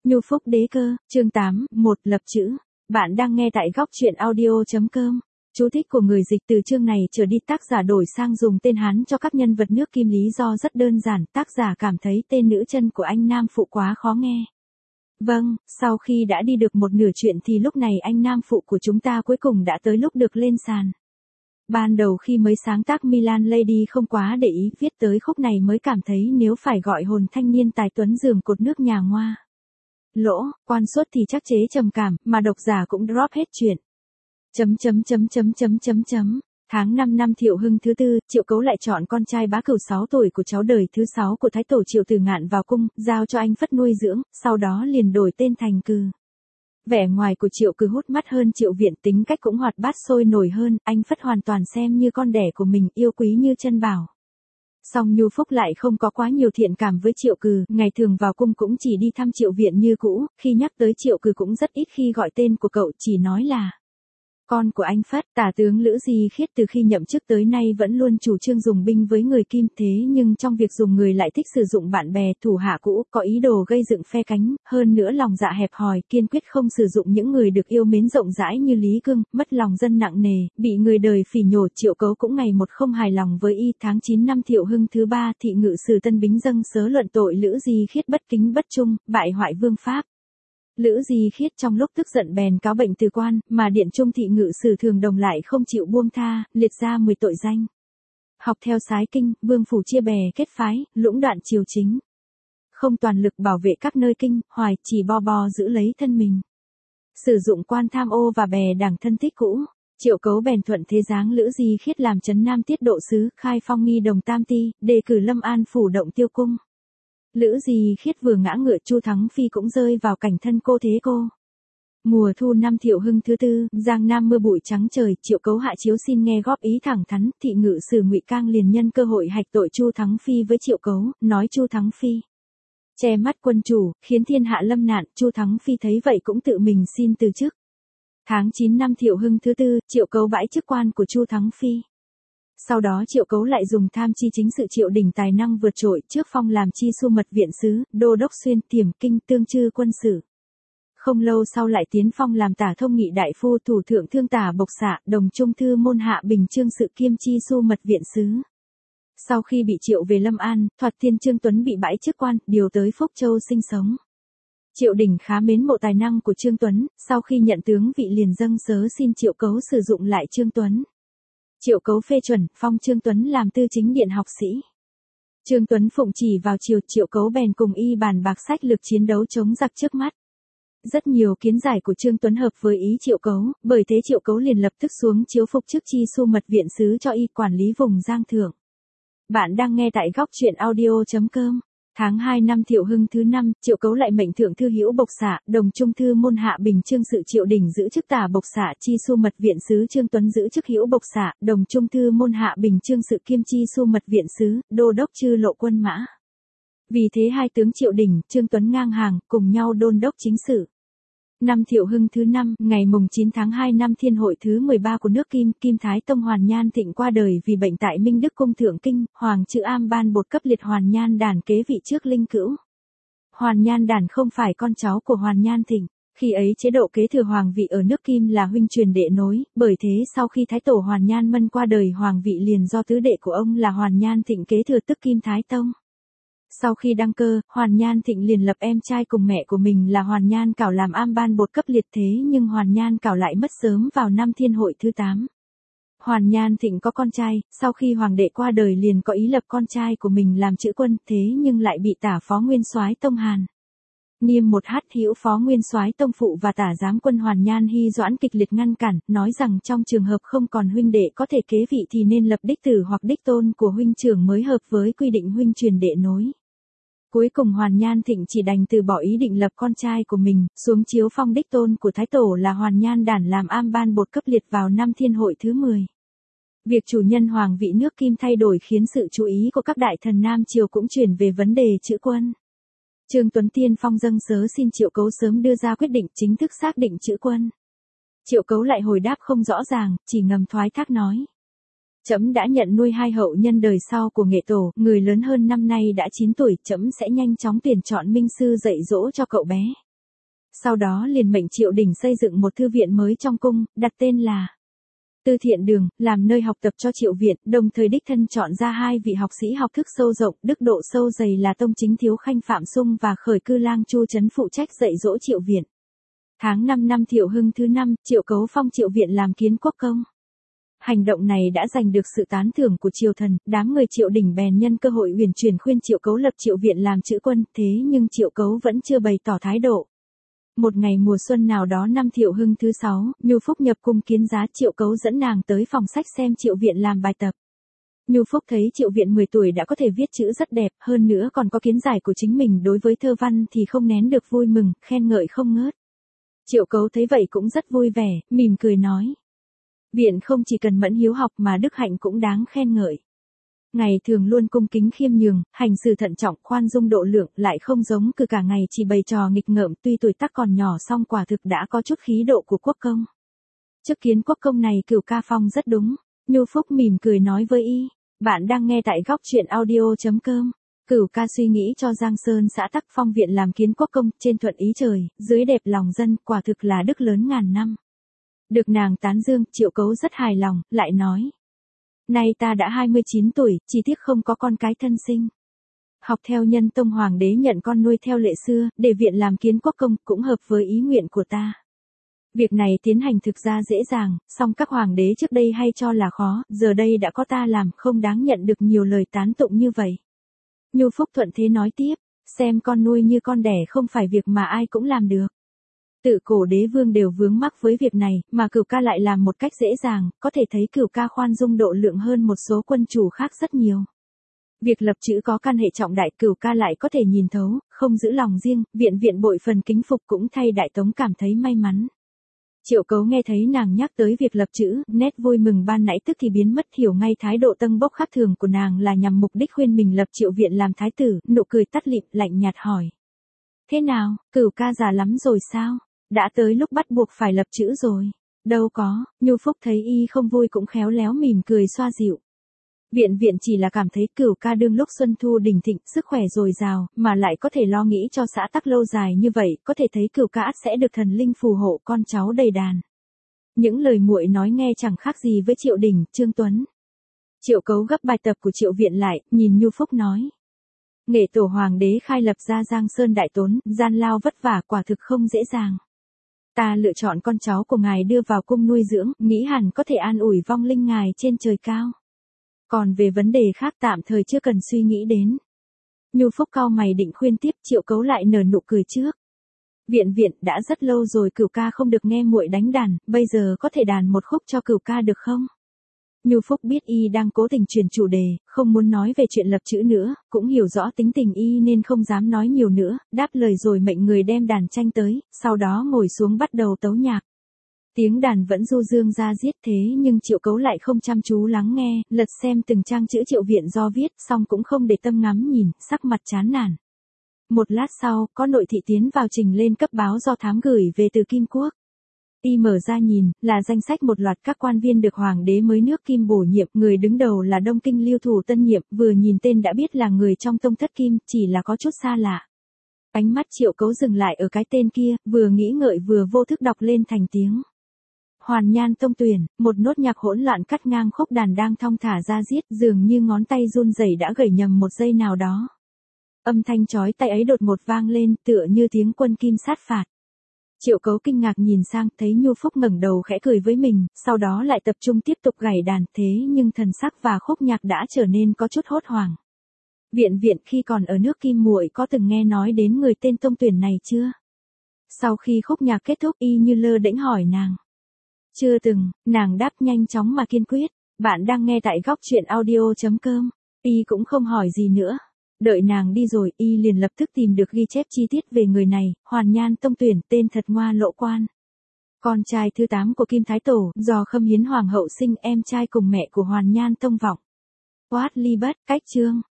Nhu Phúc Đế Cơ, chương 8, 1 lập chữ. Bạn đang nghe tại góc truyện audio.com. Chú thích của người dịch từ chương này trở đi tác giả đổi sang dùng tên Hán cho các nhân vật nước Kim, lý do rất đơn giản, tác giả cảm thấy tên nữ chân của anh nam phụ quá khó nghe. Vâng, sau khi đã đi được một nửa chuyện thì lúc này anh nam phụ của chúng ta cuối cùng đã tới lúc được lên sàn. Ban đầu khi mới sáng tác Milan Lady không quá để ý, viết tới khúc này mới cảm thấy nếu phải gọi hồn thanh niên tài tuấn giường cột nước nhà ngoa lỗ, quan xuất thì chắc chế trầm cảm, mà độc giả cũng drop hết chuyện. Tháng 5 năm Thiệu Hưng thứ tư, Triệu Cấu lại chọn con trai Bá Cửu 6 tuổi của cháu đời thứ 6 của Thái Tổ Triệu Tử Ngạn vào cung, giao cho anh Phất nuôi dưỡng, sau đó liền đổi tên thành Cừ. Vẻ ngoài của Triệu Cừ hút mắt hơn Triệu Viện, tính cách cũng hoạt bát sôi nổi hơn, anh Phất hoàn toàn xem như con đẻ của mình, yêu quý như chân bảo. Song Nhu Phúc lại không có quá nhiều thiện cảm với Triệu Cừ, ngày thường vào cung cũng chỉ đi thăm Triệu Viện như cũ, khi nhắc tới Triệu Cừ cũng rất ít khi gọi tên của cậu, chỉ nói là con của anh Phất. Tả tướng Lữ Di Khiết từ khi nhậm chức tới nay vẫn luôn chủ trương dùng binh với người Kim, thế nhưng trong việc dùng người lại thích sử dụng bạn bè, thủ hạ cũ, có ý đồ gây dựng phe cánh, hơn nữa lòng dạ hẹp hòi, kiên quyết không sử dụng những người được yêu mến rộng rãi như Lý Cương, mất lòng dân nặng nề, bị người đời phỉ nhổ. Triệu Cấu cũng ngày một không hài lòng với y. Tháng 9 năm Thiệu Hưng thứ ba, thị ngự sử Tân Bính dâng sớ luận tội Lữ Di Khiết bất kính bất trung, bại hoại vương pháp. Lữ Di Khiết trong lúc tức giận bèn cáo bệnh từ quan, mà điện trung thị ngự sử Thường Đồng lại không chịu buông tha, liệt ra 10 tội danh. Học theo sái kinh, vương phủ chia bè kết phái, lũng đoạn triều chính. Không toàn lực bảo vệ các nơi kinh, hoài, chỉ bo giữ lấy thân mình. Sử dụng quan tham ô và bè đảng thân thích cũ. Triệu Cấu bèn thuận thế giáng Lữ Di Khiết làm trấn Nam Tiết Độ sứ, khai phong nghi đồng tam ti, đề cử Lâm An phủ Động Tiêu cung. Lữ Di Khiết vừa ngã ngựa, Chu Thắng Phi cũng rơi vào cảnh thân cô thế cô. Mùa thu năm Thiệu Hưng thứ tư, Giang Nam mưa bụi trắng trời, Triệu Cấu hạ chiếu xin nghe góp ý thẳng thắn, thị ngự sử Ngụy Cang liền nhân cơ hội hạch tội Chu Thắng Phi với Triệu Cấu, nói Chu Thắng Phi che mắt quân chủ, khiến thiên hạ lâm nạn. Chu Thắng Phi thấy vậy cũng tự mình xin từ chức. Tháng 9 năm Thiệu Hưng thứ tư, Triệu Cấu bãi chức quan của Chu Thắng Phi. Sau đó Triệu Cấu lại dùng tham chi chính sự Triệu Đình tài năng vượt trội, trước phong làm chi su mật viện sứ, đô đốc xuyên tiềm kinh tương chư quân sự. Không lâu sau lại tiến phong làm tả thông nghị đại phu, thủ thượng thương tả bộc xạ, đồng trung thư môn hạ bình chương sự kiêm chi su mật viện sứ. Sau khi bị triệu về Lâm An, Thoạt Thiên Trương Tuấn bị bãi chức quan, điều tới Phúc Châu sinh sống. Triệu Đình khá mến mộ tài năng của Trương Tuấn, sau khi nhận tướng vị liền dâng sớ xin Triệu Cấu sử dụng lại Trương Tuấn. Triệu Cấu phê chuẩn, phong Trương Tuấn làm tư chính điện học sĩ. Trương Tuấn phụng chỉ vào triều, Triệu Cấu bèn cùng y bàn bạc sách lược chiến đấu chống giặc trước mắt. Rất nhiều kiến giải của Trương Tuấn hợp với ý Triệu Cấu, bởi thế Triệu Cấu liền lập tức xuống chiếu phục chức chi su mật viện sứ cho y quản lý vùng Giang Thượng. Bạn đang nghe tại góc truyện audio.com. Tháng 2 năm Thiệu Hưng thứ năm, Triệu Cấu lại mệnh thượng thư hữu bộc xạ, đồng trung thư môn hạ bình chương sự Triệu Đình giữ chức tả bộc xạ, chi su mật viện sứ Trương Tuấn giữ chức hữu bộc xạ, đồng trung thư môn hạ bình chương sự kiêm chi su mật viện sứ, đô đốc chư lộ quân mã. Vì thế hai tướng Triệu Đình, Trương Tuấn ngang hàng, cùng nhau đôn đốc chính sự. Năm Thiệu Hưng thứ năm, ngày mùng 9 tháng 2 năm Thiên hội thứ 13 của nước Kim, Kim Thái Tông Hoàn Nhan Thịnh qua đời vì bệnh tại Minh Đức Cung Thượng Kinh, Hoàng Chữ Am ban bột cấp liệt Hoàn Nhan Đản kế vị trước Linh Cữu. Hoàn Nhan Đản không phải con cháu của Hoàn Nhan Thịnh, khi ấy chế độ kế thừa hoàng vị ở nước Kim là huynh truyền đệ nối, bởi thế sau khi Thái Tổ Hoàn Nhan Mân qua đời, hoàng vị liền do tứ đệ của ông là Hoàn Nhan Thịnh kế thừa, tức Kim Thái Tông. Sau khi đăng cơ, Hoàn Nhan Thịnh liền lập em trai cùng mẹ của mình là Hoàn Nhan Cảo làm am ban bột cấp liệt, thế nhưng Hoàn Nhan Cảo lại mất sớm vào năm Thiên hội thứ 8. Hoàn Nhan Thịnh có con trai, sau khi hoàng đệ qua đời liền có ý lập con trai của mình làm chữ quân, thế nhưng lại bị tả phó nguyên soái Tông Hàn Niêm một hát hữu phó nguyên soái Tông Phụ và tả giám quân Hoàn Nhan Hy Doãn kịch liệt ngăn cản, nói rằng trong trường hợp không còn huynh đệ có thể kế vị thì nên lập đích tử hoặc đích tôn của huynh trưởng mới hợp với quy định huynh truyền đệ nối. Cuối cùng Hoàn Nhan Thịnh chỉ đành từ bỏ ý định lập con trai của mình, xuống chiếu phong đích tôn của Thái Tổ là Hoàn Nhan Đản làm am ban bột cấp liệt vào năm Thiên hội thứ 10. Việc chủ nhân hoàng vị nước Kim thay đổi khiến sự chú ý của các đại thần Nam Triều cũng chuyển về vấn đề chữ quân. Trương Tuấn tiên phong dâng sớ xin Triệu Cấu sớm đưa ra quyết định chính thức xác định chữ quân. Triệu Cấu lại hồi đáp không rõ ràng, chỉ ngầm thoái thác nói: Trẫm đã nhận nuôi hai hậu nhân đời sau của nghệ tổ, người lớn hơn năm nay đã 9 tuổi, trẫm sẽ nhanh chóng tuyển chọn minh sư dạy dỗ cho cậu bé. Sau đó liền mệnh Triệu Đình xây dựng một thư viện mới trong cung, đặt tên là Tư Thiện Đường, làm nơi học tập cho Triệu viện, đồng thời đích thân chọn ra 2 vị học sĩ học thức sâu rộng, đức độ sâu dày là Tông Chính Thiếu Khanh Phạm Sung và Khởi Cư Lang Chu Trấn phụ trách dạy dỗ Triệu viện. Tháng 5 năm Thiệu Hưng thứ 5, Triệu Cấu phong Triệu viện làm kiến quốc công. Hành động này đã giành được sự tán thưởng của triều thần, đám người Triệu Đình bèn nhân cơ hội uyển chuyển khuyên Triệu Cấu lập Triệu viện làm chữ quân, thế nhưng Triệu Cấu vẫn chưa bày tỏ thái độ. Một ngày mùa xuân nào đó năm Thiệu Hưng thứ 6, Nhu Phúc nhập cung kiến giá, Triệu Cấu dẫn nàng tới phòng sách xem Triệu viện làm bài tập. Nhu Phúc thấy Triệu viện 10 tuổi đã có thể viết chữ rất đẹp, hơn nữa còn có kiến giải của chính mình đối với thơ văn thì không nén được vui mừng, khen ngợi không ngớt. Triệu Cấu thấy vậy cũng rất vui vẻ, mỉm cười nói. Viện không chỉ cần mẫn hiếu học mà đức hạnh cũng đáng khen ngợi. Ngày thường luôn cung kính khiêm nhường, hành xử thận trọng, khoan dung độ lượng, lại không giống cứ cả ngày chỉ bày trò nghịch ngợm, tuy tuổi tác còn nhỏ song quả thực đã có chút khí độ của quốc công. Trước kiến quốc công này Cửu ca phong rất đúng. Nhu Phúc mỉm cười nói với y. Bạn đang nghe tại góc truyện audio.com. Cửu ca suy nghĩ cho Giang Sơn xã tắc phong viện làm kiến quốc công, trên thuận ý trời, dưới đẹp lòng dân, quả thực là đức lớn ngàn năm. Được nàng tán dương, Triệu Cấu rất hài lòng, lại nói. Nay ta đã 29 tuổi, chỉ tiếc không có con cái thân sinh. Học theo Nhân Tông Hoàng đế nhận con nuôi theo lệ xưa, để viện làm kiến quốc công, cũng hợp với ý nguyện của ta. Việc này tiến hành thực ra dễ dàng, song các hoàng đế trước đây hay cho là khó, giờ đây đã có ta làm, không đáng nhận được nhiều lời tán tụng như vậy. Nhu Phúc thuận thế nói tiếp, xem con nuôi như con đẻ không phải việc mà ai cũng làm được. Tự cổ đế vương đều vướng mắc với việc này, mà Cửu ca lại làm một cách dễ dàng, có thể thấy Cửu ca khoan dung độ lượng hơn một số quân chủ khác rất nhiều. Việc lập chữ có căn hệ trọng đại, Cửu ca lại có thể nhìn thấu, không giữ lòng riêng, viện bội phần kính phục, cũng thay Đại Tống cảm thấy may mắn. Triệu Cấu nghe thấy nàng nhắc tới việc lập chữ, nét vui mừng ban nãy tức thì biến mất, hiểu ngay thái độ tâng bốc khác thường của nàng là nhằm mục đích khuyên mình lập Triệu viện làm thái tử, nụ cười tắt lịm, lạnh nhạt hỏi. Thế nào, Cửu ca già lắm rồi sao? Đã tới lúc bắt buộc phải lập chữ rồi. Đâu có, Nhu Phúc thấy y không vui cũng khéo léo mỉm cười xoa dịu. Viện chỉ là cảm thấy Cửu ca đương lúc xuân thu đỉnh thịnh, sức khỏe dồi dào, mà lại có thể lo nghĩ cho xã tắc lâu dài như vậy, có thể thấy Cửu ca sẽ được thần linh phù hộ, con cháu đầy đàn. Những lời muội nói nghe chẳng khác gì với Triệu Đình, Trương Tuấn. Triệu Cấu gấp bài tập của Triệu viện lại, nhìn Nhu Phúc nói. Nghệ tổ hoàng đế khai lập ra Giang Sơn đại tốn, gian lao vất vả, quả thực không dễ dàng. Ta lựa chọn con cháu của ngài đưa vào cung nuôi dưỡng, nghĩ hẳn có thể an ủi vong linh ngài trên trời cao. Còn về vấn đề khác tạm thời chưa cần suy nghĩ đến. Nhu Phúc cau mày định khuyên tiếp, Triệu Cấu lại nở nụ cười trước. Viện đã rất lâu rồi Cửu ca không được nghe muội đánh đàn, bây giờ có thể đàn một khúc cho Cửu ca được không? Nhu Phúc biết y đang cố tình chuyển chủ đề, không muốn nói về chuyện lập chữ nữa, cũng hiểu rõ tính tình y nên không dám nói nhiều nữa, đáp lời rồi mệnh người đem đàn tranh tới, sau đó ngồi xuống bắt đầu tấu nhạc. Tiếng đàn vẫn du dương ra diết, thế nhưng Triệu Cấu lại không chăm chú lắng nghe, lật xem từng trang chữ Triệu viện do viết, xong cũng không để tâm ngắm nhìn, sắc mặt chán nản. Một lát sau, có nội thị tiến vào trình lên cấp báo do thám gửi về từ Kim Quốc. Y mở ra nhìn, là danh sách một loạt các quan viên được hoàng đế mới nước Kim bổ nhiệm, người đứng đầu là Đông Kinh Lưu Thủ tân nhiệm, vừa nhìn tên đã biết là người trong tông thất Kim, chỉ là có chút xa lạ. Ánh mắt Triệu Cấu dừng lại ở cái tên kia, vừa nghĩ ngợi vừa vô thức đọc lên thành tiếng. Hoàn Nhan Tông Tuyển, một nốt nhạc hỗn loạn cắt ngang khúc đàn đang thong thả ra diết, dường như ngón tay run rẩy đã gảy nhầm một giây nào đó. Âm thanh chói tai ấy đột ngột vang lên, tựa như tiếng quân kim sát phạt. Triệu Cấu kinh ngạc nhìn sang, thấy Nhu Phúc ngẩng đầu khẽ cười với mình, sau đó lại tập trung tiếp tục gảy đàn, thế nhưng thần sắc và khúc nhạc đã trở nên có chút hốt hoảng. Viện khi còn ở nước Kim muội có từng nghe nói đến người tên Tông Tuyển này chưa? Sau khi khúc nhạc kết thúc y như lơ đễnh hỏi nàng. Chưa từng, nàng đáp nhanh chóng mà kiên quyết. Bạn đang nghe tại góc truyện audio.com. Y cũng không hỏi gì nữa. Đợi nàng đi rồi, y liền lập tức tìm được ghi chép chi tiết về người này, Hoàn Nhan Tông Tuyển, tên thật Ngoa Lộ Quan. Con trai thứ 8 của Kim Thái Tổ, do Khâm Hiến Hoàng hậu sinh, em trai cùng mẹ của Hoàn Nhan Tông Vọng. What ly bất, cách chương.